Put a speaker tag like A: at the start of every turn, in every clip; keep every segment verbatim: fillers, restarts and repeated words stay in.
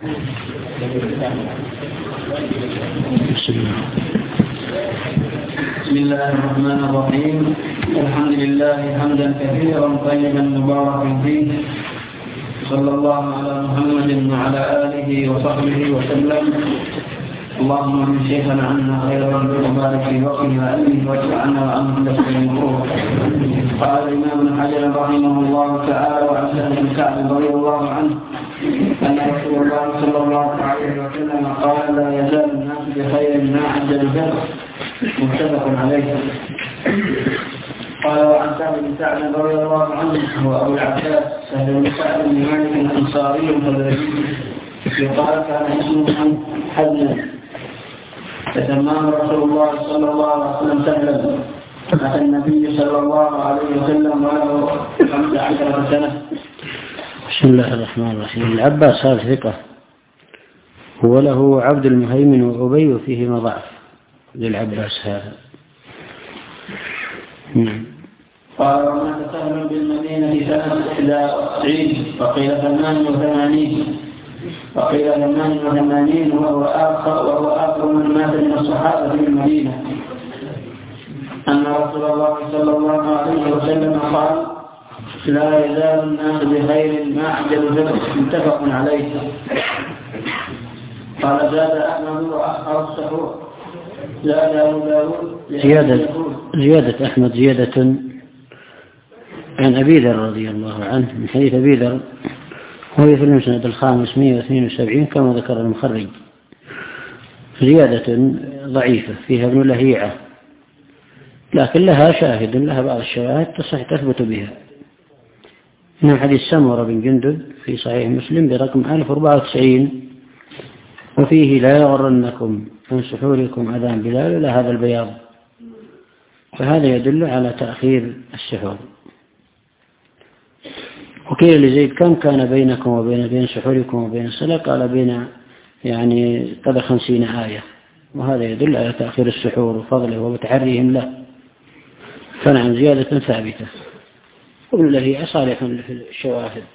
A: بسم الله الرحمن الرحيم. الحمد لله حمدا كثيرا طيبا مباركا فيه، صلى الله على محمد وعلى آله وصحبه وسلم. اللهم من شيخنا عنا خيرا وبارك في وقتنا علمه واجعلنا وعنهم تسليما المفروض. قال الإمام ابن حجر رحمه الله تعالى وعن سهل بن كعب رضي الله عنه أن رسول الله صلى الله عليه وسلم قال: لا يزال الناس بخير ما عجل البر، متفق عليه. قال وعن سهل بن كعب رضي الله عنه وأبو العباس سهل بن كعب بن مالك الأنصاري الخزرجي يقال كان اسمه حزن، فسماه رسول الله صلى الله عليه وسلم سهلا. أتى النبي صلى الله عليه وسلم وله خمس عشرة سنة.
B: بسم الله الرحمن الرحيم. العباس هذا ثقة، هو له عبد المهيمن وأبي وفيهما ضعف للعباس هذا. نعم.
A: قال ومات سهل بالمدينة سنة إحدى وتسعين وقيل ثمان وثمانين وقيل ثمان وثمانين وهو آخر وهو آخر من مات من الصحابة في المدينة. أن رسول الله صلى الله عليه وسلم قال: لا يزال الناس بخير ما عجل البر، متفق عليه. قال زاد أحمد وأخر السحور. زاد أبو داود
B: زيادة زيادة أحمد زيادة عن أبي ذر رضي الله عنه من حديث أبي ذر، هو في المسند الخامس مئة واثنين وسبعين كما ذكر المخرج. زيادة ضعيفة فيها ابن لهيعة، لكن لها شاهد، لها بعض الشواهد تصح تثبت بها. من حديث سمرة بن جندب في صحيح مسلم برقم ألف وأربعة وتسعين، وفيه: لا يغرنكم عن سحوركم أذان بلال ولا هذا البياض. فهذا يدل على تأخير السحور. وقيل لزيد: كم كان بينكم وبين بين سحوركم وبين الصلاة؟ قال: بين يعني قدر خمسين آية. وهذا يدل على تأخير السحور وفضله وتحريهم له. فنعم زيادة ثابتة، وابن لهيعة صالح في الشواهد.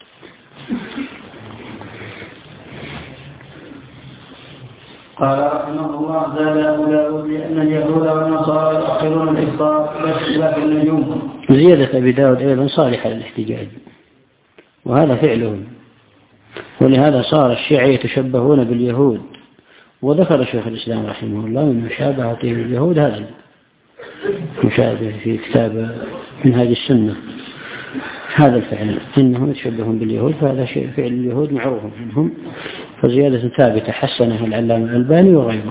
A: قال رحمه الله: زاد أبو داود لأن اليهود والنصارى يؤخرون الإفطار باختلاف النجوم.
B: زيادة أبي داود أيضا صالحة للاحتجاج، وهذا فعلهم. ولهذا صار الشيعة يتشبهون باليهود. وذكر شيخ الإسلام رحمه الله من مشابهته باليهود هذا مشابه في كتاب منهاج السنة، هذا الفعل إنهم يتشبهون باليهود، فهذا شيء فعل اليهود معروف منهم. فزيادة ثابتة حسنها العلامة الألباني وغيره.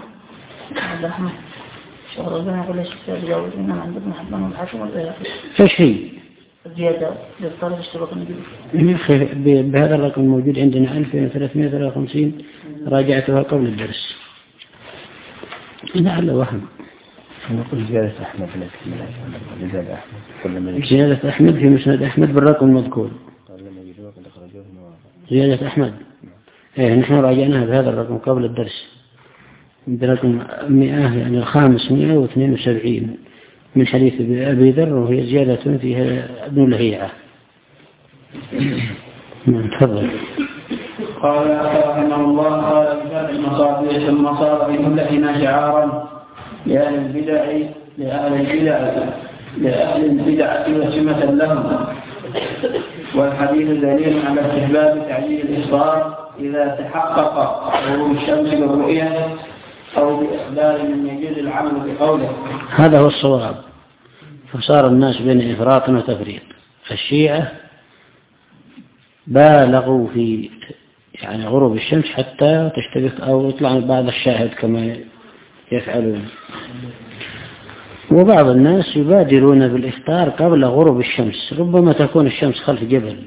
B: ايش هي؟
A: زيادة للطلب اشتراك النجوم.
B: بهذا الرقم الموجود عندنا ألف وثلاثمائة وثلاثة وخمسين، راجعتها قبل الدرس. لعل وهم.
C: نقول زيادة أحمد زيادة أحمد
B: زيادة أحمد في مسند أحمد بالرقم المذكور. زيادة أحمد إيه نحن راجعناها بهذا الرقم قبل الدرس برقم مئة، يعني الخامس مئة واثنين وسبعين من حديث أبي ذر، وهي زيادة فيها ابن لهيعة. تفضل.
A: قال رحمه الله: قال بفتح المصابيح ثم صار في ملتنا شعارا لأهل البدع لأهل البدع لأهل البدع وسمة لهم. والحديث دليل على استحباب تعجيل الإفطار إذا تحقق غروب الشمس بالرؤية أو بإخبار من يجوز العمل بقوله.
B: هذا هو الصواب. فصار الناس بين إفراط وتفريط. الشيعة بالغوا في يعني غروب الشمس حتى تشتبك أو يطلع بعض الشاهد كما يفعلون، وبعض الناس يبادرون بالإفطار قبل غروب الشمس. ربما تكون الشمس خلف جبل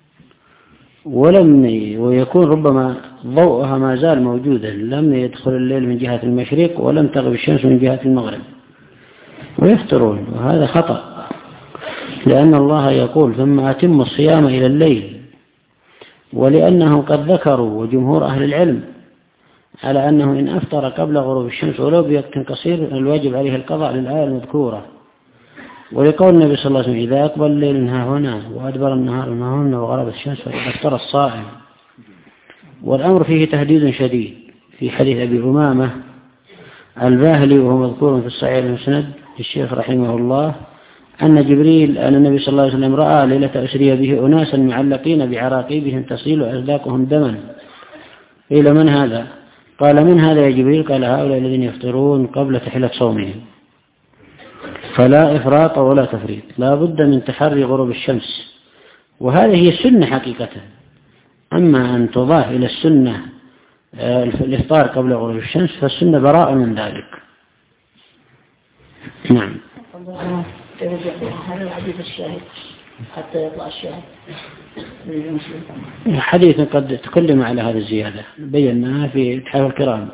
B: ولم ويكون ربما ضوءها ما زال موجودا، لم يدخل الليل من جهة المشرق ولم تغرب الشمس من جهة المغرب، ويفطرون. وهذا خطأ، لأن الله يقول: ثم أتم الصيام إلى الليل. ولأنهم قد ذكروا وجمهور أهل العلم على أنه إن أفطر قبل غروب الشمس ولو بوقت قصير الواجب عليه القضاء للآية المذكورة. ولقول النبي صلى الله عليه وسلم: إذا أقبل الليل ها هنا وأدبر النهار ما هنا وغربت الشمس فقد أفطر الصائم. والأمر فيه تهديد شديد في حديث أبي أمامة الباهلي وهو مذكور في الصحيح المسند للشيخ رحمه الله أن جبريل أن النبي صلى الله عليه وسلم رأى ليلة أسري به أناسا معلقين بعراقيبهم تصيل أذلاقهم دما. قيل من هذا؟ قال من هذا يا جبريل؟ قال هؤلاء الذين يفطرون قبل تحلة صومهم. فلا إفراط ولا تفريط، لا بد من تحري غروب الشمس، وهذه هي السنة حقيقة. أما أن تضاف إلى السنة الإفطار قبل غروب الشمس فالسنة براء من ذلك. نعم.
D: هذا الحديث الشاهد حتى يطلع الشاهد.
B: حديث قد تكلم على هذه الزيادة بيناها في إتحاف الكرام.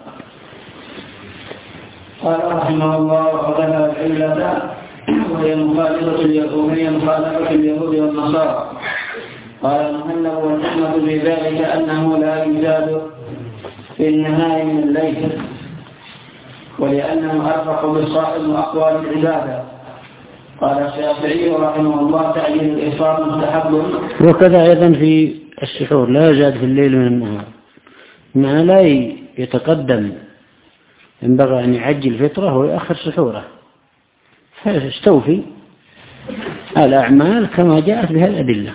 A: قال رحمه الله وقالها العلة وهي مخالفة اليهود والنصارى. قال المهلب والحكمة في ذلك أنه لا يزاد في النهاية من الليل، ولأنه أرفق بالصائم وأقوال العبادة. قال الشافعي رحمه الله تعجيل الإفطار مستحب.
B: وكذا أيضا في السحور لا يزاد في الليل من النهار، مع لا يتقدم، ينبغي أن يعجل فطره ويأخر سحوره، فيستوفي الأعمال كما جاءت بها الأدلة.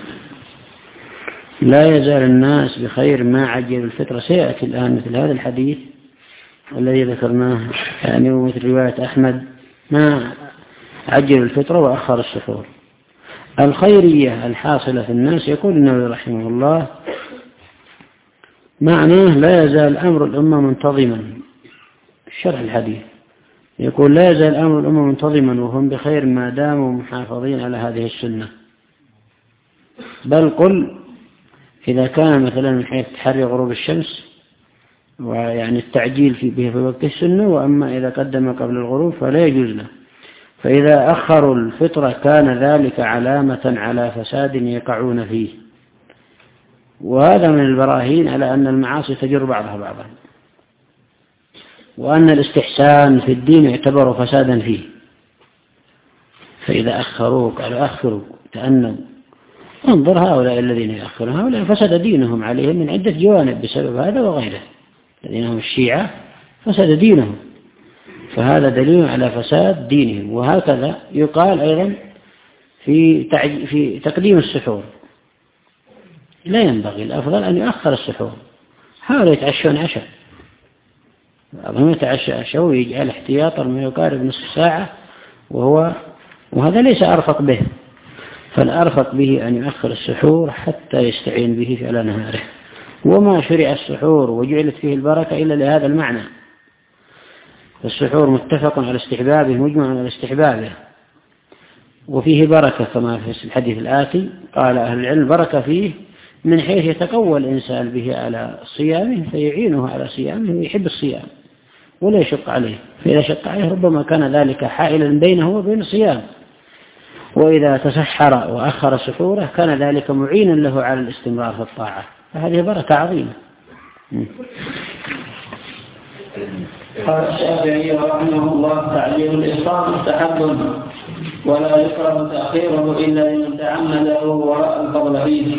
B: لا يزال الناس بخير ما عجل الفطرة. سيأتي الآن مثل هذا الحديث الذي ذكرناه يعني ومثل رواية أحمد ما عجل الفطرة وأخر السحور. الخيرية الحاصلة في الناس يقول النووي رحمه الله معناه لا يزال أمر الأمة منتظما. شرح الحديث يقول لا يزال أمر الأمة منتظما وهم بخير ما داموا محافظين على هذه السنة، بل قل إذا كان مثلا من حيث تحري غروب الشمس ويعني التعجيل في به في وقت السنة، وأما إذا قدم قبل الغروب فلا يجوز له. فإذا أخروا الفطرة كان ذلك علامة على فساد يقعون فيه، وهذا من البراهين على أن المعاصي تجر بعضها بعضا، وأن الاستحسان في الدين يعتبر فسادا فيه. فإذا أخروا قالوا أخروا تأنوا انظر هؤلاء الذين يأخرون هؤلاء فسد دينهم عليهم من عدة جوانب بسبب هذا وغيره. الذين هم الشيعة فسد دينهم، فهذا دليل على فساد دينهم. وهكذا يقال أيضا في تعج... في تقديم السحور، لا ينبغي، الأفضل أن يؤخر السحور. هؤلاء يتعشون عشاء، بعضهم يتعشى عشاء ويجعل احتياطا ما يقارب نصف ساعة، وهو وهذا ليس أرفق به، فالأرفق به أن يؤخر السحور حتى يستعين به على نهاره. وما شرع السحور وجعلت فيه البركة إلا لهذا المعنى. السحور متفق على استحبابه مجمع على استحبابه، وفيه بركة كما في الحديث الآتي. قال أهل العلم بركة فيه من حيث يتقوى الإنسان به على صيامه فيعينه على صيامه ويحب الصيام ولا يشق عليه، فإذا شق عليه ربما كان ذلك حائلا بينه وبين الصيام، وإذا تسحر وأخر سحوره كان ذلك معينا له على الاستمرار في الطاعة، فهذه بركة عظيمة.
A: قال الشافعي رحمه الله تعجيل الإفطار مستحب ولا يكره تأخيره إلا لمن تعمده وراء الفضل فيه.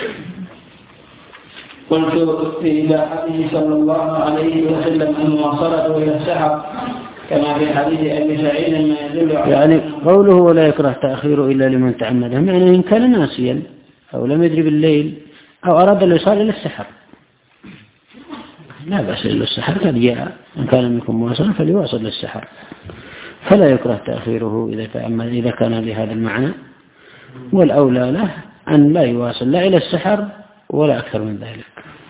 A: قلت في إباحته صلى الله عليه وسلم المواصلة إلى السحر كما في حديث أبي سعيد ما يدل على
B: يعني قوله ولا يكره تأخيره إلا لمن تعمده، معنى إن كان ناسيا أو لم يدري بالليل أو أراد الوصال إلى السحر لا بأس إلا السحر قد جاء، إن كان منكم مواصلا فليواصل للسحر، فلا يكره تأخيره إذا تعمد إذا كان بهذا المعنى. والأولى له أن لا يواصل لا إلى السحر ولا أكثر من ذلك.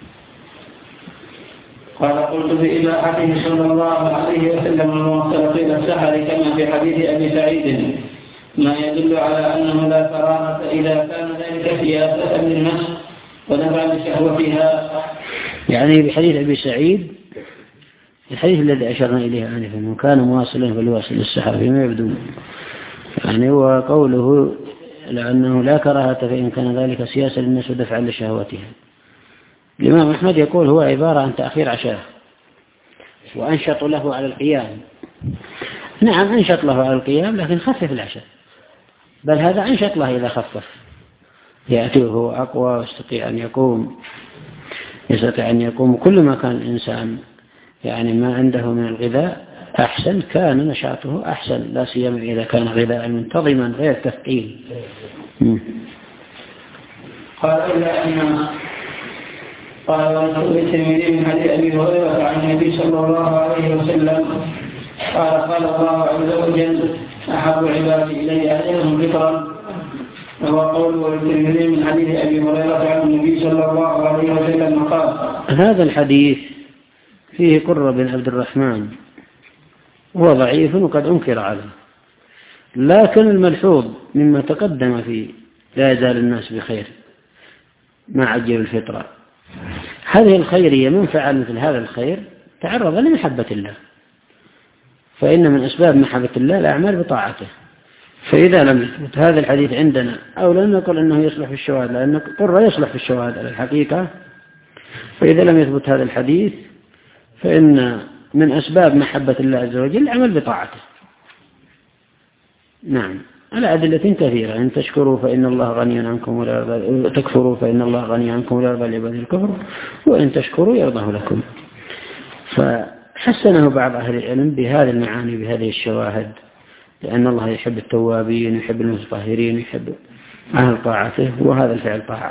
A: قال قلت في إباحته صلى الله عليه وسلم المواصلة إلى السحر كما في حديث أبي سعيد ما يدل على أنه لا كراهة إذا كان ذلك سياسة للنفس ودفع لشهوتها.
B: يعني بحديث أبي سعيد الحديث الذي أشرنا إليه آنفا من كان مواصلا فليواصل السحر فيما يبدو، يعني هو قوله لأنه لا كراهة فإن كان ذلك سياسة للنفس ودفع لشهوتها. الإمام أحمد يقول هو عبارة عن تأخير عشاء وأنشط له على القيام. نعم أنشط له على القيام لكن خفف العشاء، بل هذا أنشط له إذا خفف، يأتي وهو أقوى ويستطيع أن يقوم. يستطيع أن يقوم. كل ما كان الإنسان يعني ما عنده من الغذاء أحسن كان نشاطه أحسن، لا سيما إذا كان غذاء منتظما غير تثقيل.
A: قال إلا أن قال الترمذي من حديث أبي هريرة عن النبي صلى الله عليه وسلم قال قال الله عز وجل أحب عبادي إلي أجلهم ذكرا، وهو قوله الترمذي من حديث أبي هريرة عن النبي صلى الله عليه وسلم قال.
B: هذا الحديث فيه قرة بن عبد الرحمن هو ضعيف وقد أنكر عليه، لكن الملحوظ مما تقدم فيه لا يزال الناس بخير ما عجل الفطرة. هذه الخيرية من فعل مثل هذا الخير تعرض لمحبة الله، فإن من أسباب محبة الله الأعمال بطاعته. فإذا لم يثبت هذا الحديث عندنا أو لم نقل أنه يصلح في الشواهد، لأن قرة يصلح في الشواهد على الحقيقة، فإذا لم يثبت هذا الحديث فإن من أسباب محبة الله عز وجل العمل بطاعته. نعم، على أدلة كثيرة. إن تشكروا فإن الله غني عنكم ولا يرضى، تكفروا فإن الله غني عنكم ولا يرضى لعباده الكفر، وإن تشكروا يرضاه لكم. فحسنه بعض أهل العلم بهذه المعاني بهذه الشواهد، لأن الله يحب التوابين يحب المتطهرين يحب أهل طاعته، وهذا الفعل طاعة.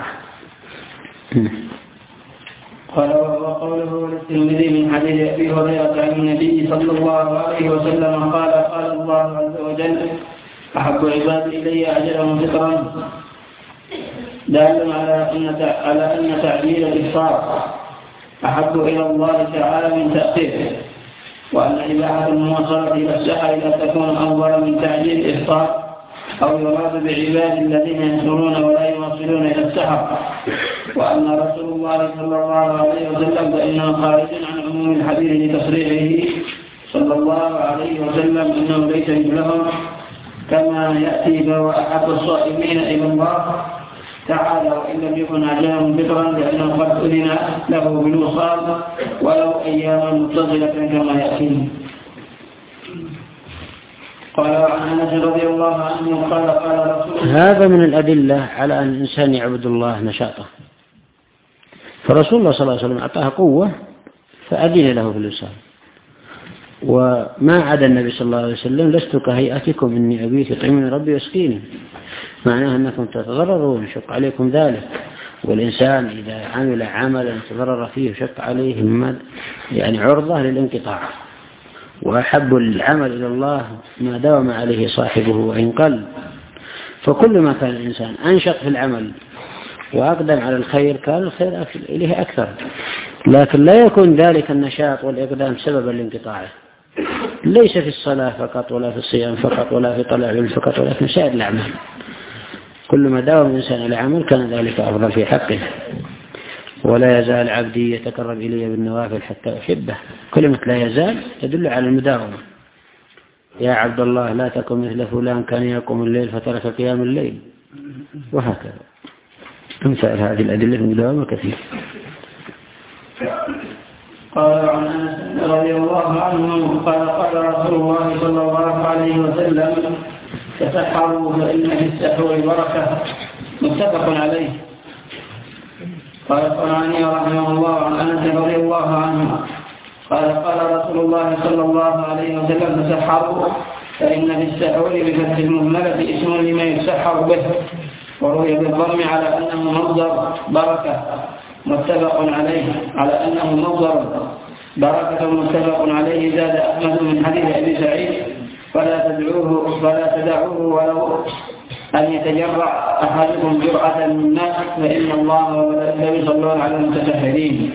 A: قال وقوله للترمذي من حديث أبي هريرة عن النبي صلى الله عليه وسلم قال قال الله عز وجل أحب عبادي إلي أجلهم ذكرا، دال على أن على أن تعجيل الإفطار أحب إلى الله تعالى من تأخيره، وأن إباحة المواصلة إلى السحر لا تكون أفضل من تعجيل الإفطار، أو يراد بعباد الذين يسهرون ولا يواصلون إلى السحر، وأن رسول الله صلى الله عليه وسلم فإنه خارج عن عموم الحديث لتصريحه صلى الله عليه وسلم إنه ليس مثلهم، كما يأتي فهو أحب الصائمين إلى الله تعالى وإن لم يكن أجلهم فطرا، لأنه قد أذن له بالوصال ولو أياما متصلة كما يأتي. قال عن أنس رضي الله عنه قال قال رسول
B: هذا من الأدلة على أن الإنسان يعبد الله نشاطه. فرسول الله صلى الله عليه وسلم أعطاه قوة فأذن له في الوصال، وما عدا النبي صلى الله عليه وسلم لست كهيئتكم إني أبيت يطعمني ربي يسقيني، معناه أنكم تتضررون يشق عليكم ذلك. والإنسان إذا عمل عملا تضرر فيه شق عليه يعني عرضة للانقطاع، وأحب العمل إلى الله ما داوم عليه صاحبه وإن قل. فكل ما كان الإنسان أنشط في العمل وأقدم على الخير كان الخير إليه أكثر، لكن لا يكون ذلك النشاط والإقدام سببا لانقطاعه، ليس في الصلاة فقط ولا في الصيام فقط ولا في طلع العلم فقط، ولا في سائر الأعمال. كل ما داوم الإنسان على عمل كان ذلك أفضل في حقه. ولا يزال عبدي يتقرب إلي بالنوافل حتى أحبه، كلمة لا يزال تدل على المداومة. يا عبد الله لا تكن مثل فلان كان يقوم الليل فترك قيام الليل، وهكذا أمثال هذه الأدلة المداومة كثير.
A: قال عن أنس رضي الله عنه قال قال رسول الله صلى الله عليه وسلم تسحروا فإن في السحور بركة، متفق عليه. قال الصنعاني رحمه الله عن أنس رضي الله عنه قال قال رسول الله صلى الله عليه وسلم تسحروا فإن في السحور بفتح المهملة اسم لما يسحر به، وروي بالضم على أنه مصدر بركة متفق عليه على أنه مصدر بركة متفق عليه. زاد أحمد من حديث أبي سعيد فلا تدعوه فلا تدعوه ولو أن يتجرع أحدكم جرعة من ماء فإن الله وملائكته يصلون على المتسحرين.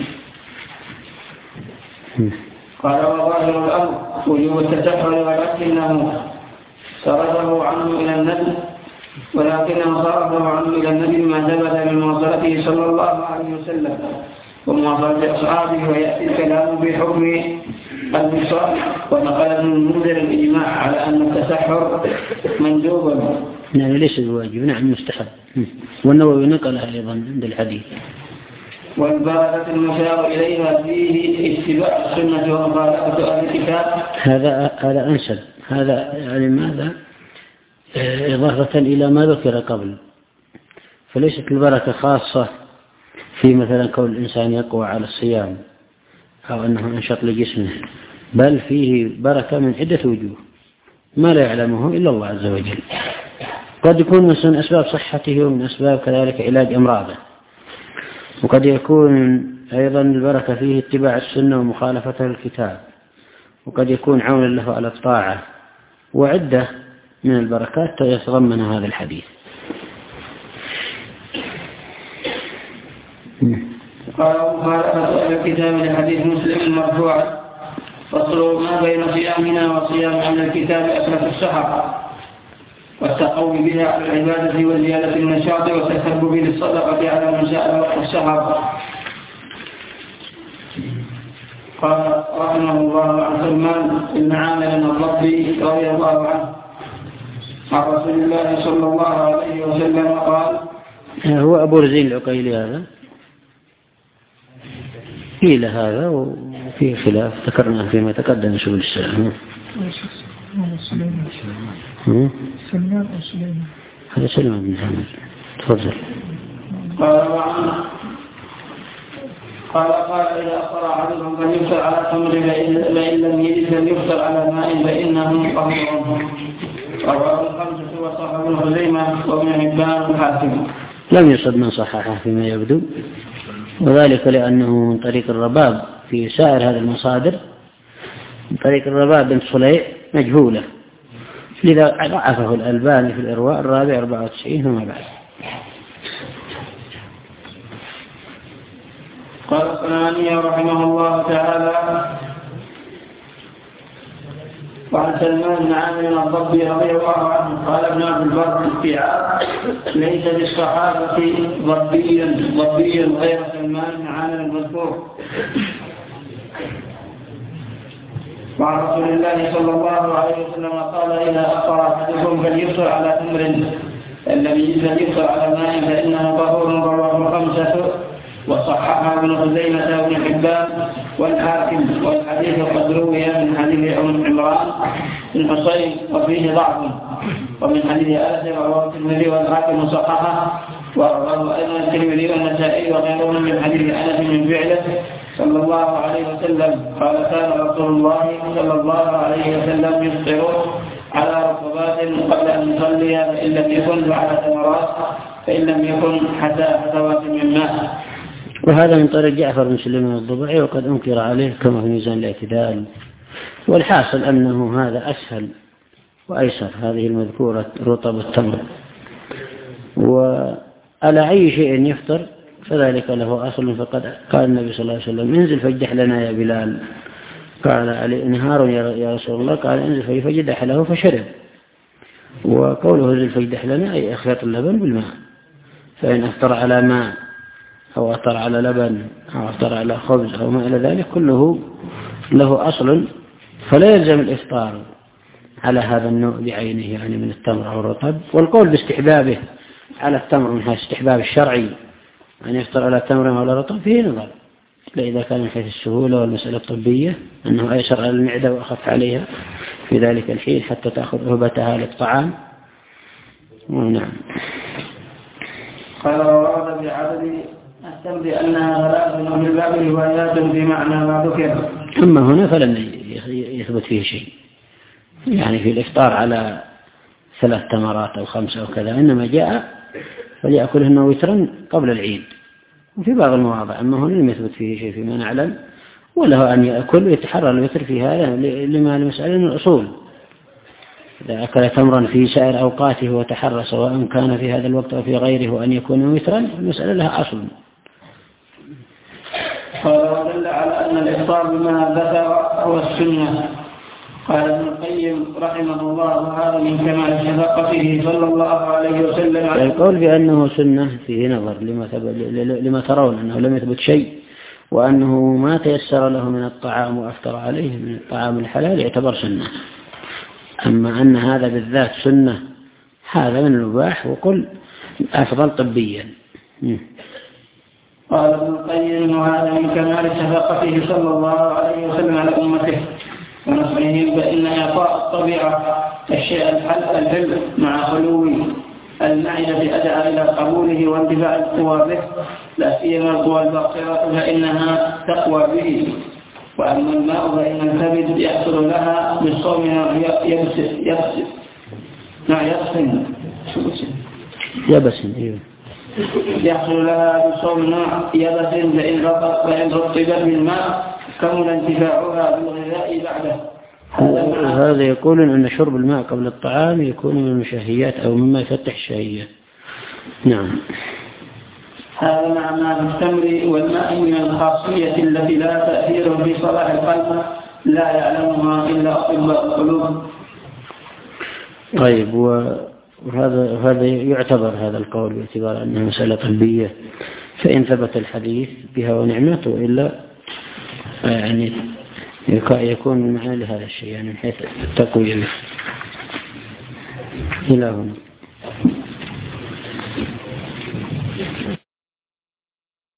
A: قال وظاهر الأمر وجوب التسحر، ولكنه صرفه عنه إلى النبي ولكنه صرفه عنه إلى النبي ما ثبت من مواصلته صلى الله عليه وسلم ومواصلة أصحابه، ويأتي الكلام بحكم الوصال. ونقل ابن المنذر الإجماع على أن التسحر مندوب
B: يعني ليس الواجب، نعم مستحب، والنووي نقلها أيضا عند الحديث.
A: والبركة المشار إليها فيه اتباع السنة ومخالفة أهل الكتاب.
B: هذا هذا أنسب، هذا يعني ماذا إضافة إلى ما ذكر قبل، فليست البركة خاصة في مثلا كون الإنسان يقوى على الصيام أو أنه أنشط لجسمه، بل فيه بركة من عدة وجوه ما لا يعلمه إلا الله عز وجل. قد يكون من أسباب صحته ومن أسباب كذلك علاج أمراضه، وقد يكون أيضا البركة فيه اتباع السنة ومخالفة الكتاب، وقد يكون عونا له على الطاعة، وعدة من البركات يتضمن هذا الحديث.
A: قال مخالفة الكتاب لحديث مسلم مرفوعا: فصل ما بين صيامنا وصيام أهل الكتاب أكلة السحر والتقوي بها على العبادة وزيادة النشاط والتسبب للصدقة على من سأل وقت السحر. قال رحمه الله عن سلمان بن عامر الضبي رضي الله عنه عن رسول الله صلى الله عليه وسلم قال:
B: هو أبو رزين العقيلي هذا قيل هذا وفي خلاف ذكرناه فيما تقدم سبل السلام.
E: سلمان أو سليمان؟
B: هذا سلمان بن حامد. تفضل.
A: قال وعنه قال قال إذا أفطر أحدكم فليفطر على تمر فإن لم يجد فليفطر على ماء فإنه طهور. رواه الخمسة وصححه ابن خزيمة وابن حبان والحاكم.
B: لم يصب من صححه فيما يبدو، وذلك لأنه من طريق الرباب في سائر هذه المصادر، من طريق الرباب بن صليع مجهولة، لذا ضعفه الألباني في الإرواء الرابع أربعة وتسعين وما بعد.
A: قال الصنعاني رحمه الله تعالى وعن سلمان بن عامر الضبي رضي الله عنه قال ابن عبد البر في عام: ليس للصحابة ضبيا ضبيا غير سلمان بن عامر المذكور. وعن رسول الله صلى الله عليه وسلم قال: إذا أفطر أحدكم فليفطر على تمر الذي فليفطر على ماء فإنه طهور. رواه الخمسة وصححه ابن خزيمة وابن حبان والحاكم، والحديث قد روي من حديث أم عمران بن حصين وفيه ضعف، ومن حديث أنس رواه الترمذي والحاكم وصححه، ورواه أيضا الترمذي والنسائي وغيرهم من حديث أنس من فعله صلى الله عليه وسلم قال: كان رسول الله صلى الله عليه وسلم يفطر على رطبات قبل أن يصلي، فإن لم يكن فعلى ثمرات، فإن لم يكن حتى حسوات من ماء.
B: وهذا من طريق جعفر بن سليمان الضبعي، وقد أنكر عليه كما في ميزان الاعتدال. والحاصل أنه هذا أسهل وأيسر، هذه المذكورة رطب التمر. وعلى أي شيء يفطر فذلك له أصل، فقد قال النبي صلى الله عليه وسلم: انزل فاجدح لنا يا بلال. قال علي: انهار يا رسول الله. قال: انزل فاجدح له فشرب. وقوله انزل فاجدح لنا أي اخلط اللبن بالماء، فإن أفطر على ماء أو أفطر على لبن أو أفطر على خبز أو ما إلى ذلك كله له أصل، فلا يلزم الإفطار على هذا النوع بعينه، يعني من التمر أو الرطب. والقول باستحبابه على التمر من حيث استحباب الشرعي أن يفطر على تمر أو على رطب فيه نظر، إذا كان من حيث السهولة والمسألة الطبية أنه أيسر على المعدة وأخف عليها في ذلك الحين حتى تأخذ رهبتها للطعام. نعم.
A: قال: وورد بعدد أحسن بأنها ثلاث وفي الباب روايات بمعنى ما ذكر.
B: أما هنا فلن يثبت فيه شيء، يعني في الإفطار على ثلاث تمرات أو خمسة أو كذا، إنما جاء فليأكلهن وترا قبل العيد، وفي بعض المواضع. أما هنا لم يثبت فيه شيء فيما نعلم، وله أن يأكل ويتحرى الوتر في هذا لما المسألة من الأصول. إذا أكل تمرا في سائر أوقاته وتحرى سواء كان في هذا الوقت أو في غيره وأن يكون وترا، المسألة لها أصل.
A: قال: ودل على أن الإفطار بما ذكر هو السنة. قال ابن القيم رحمه الله: هذا من كمال شفقته صلى الله عليه وسلم.
B: القول بأنه سنة فيه نظر لما, لما ترون أنه لم يثبت شيء، وأنه ما تيسر له من الطعام وأفطر عليه من الطعام الحلال يعتبر سنة. أما أن هذا بالذات سنة هذا من المباح، وقل أفضل طبيا.
A: قال ابن القيم: وهذا من كمال شفقته صلى الله عليه وسلم على أمته ونصحهم، فإن إعطاء الطبيعة الشيء الحل الحل مع خلو المعدة أدعى إلى قبوله واندفاع القوى به، لا سيما القوى الباطنة فإنها تقوى به. وأما الماء فإن الكبد يحصل لها بالصوم يبس يبس نعم يبسن
B: يبسن أيوه
A: يحصل لها بالصوم نوع يبسن فإن رطب فإن رطبت بالماء كمل انتفاعها بالغذاء بعده.
B: هذا يقول أن شرب الماء قبل الطعام يكون من المشهيات أو مما يفتح الشهية. نعم.
A: هذا مع ما في التمر والماء من الخاصية التي لا تأثير في صلاح القلب لا يعلمها إلا أطباء القلوب.
B: طيب، وهذا هذا يعتبر هذا القول باعتبار أنها مسألة طبية، فإن ثبت الحديث بها ونعمته إلا يعني يكون معنا لهذا الشيء يعني من حيث التقوية إلى هنا.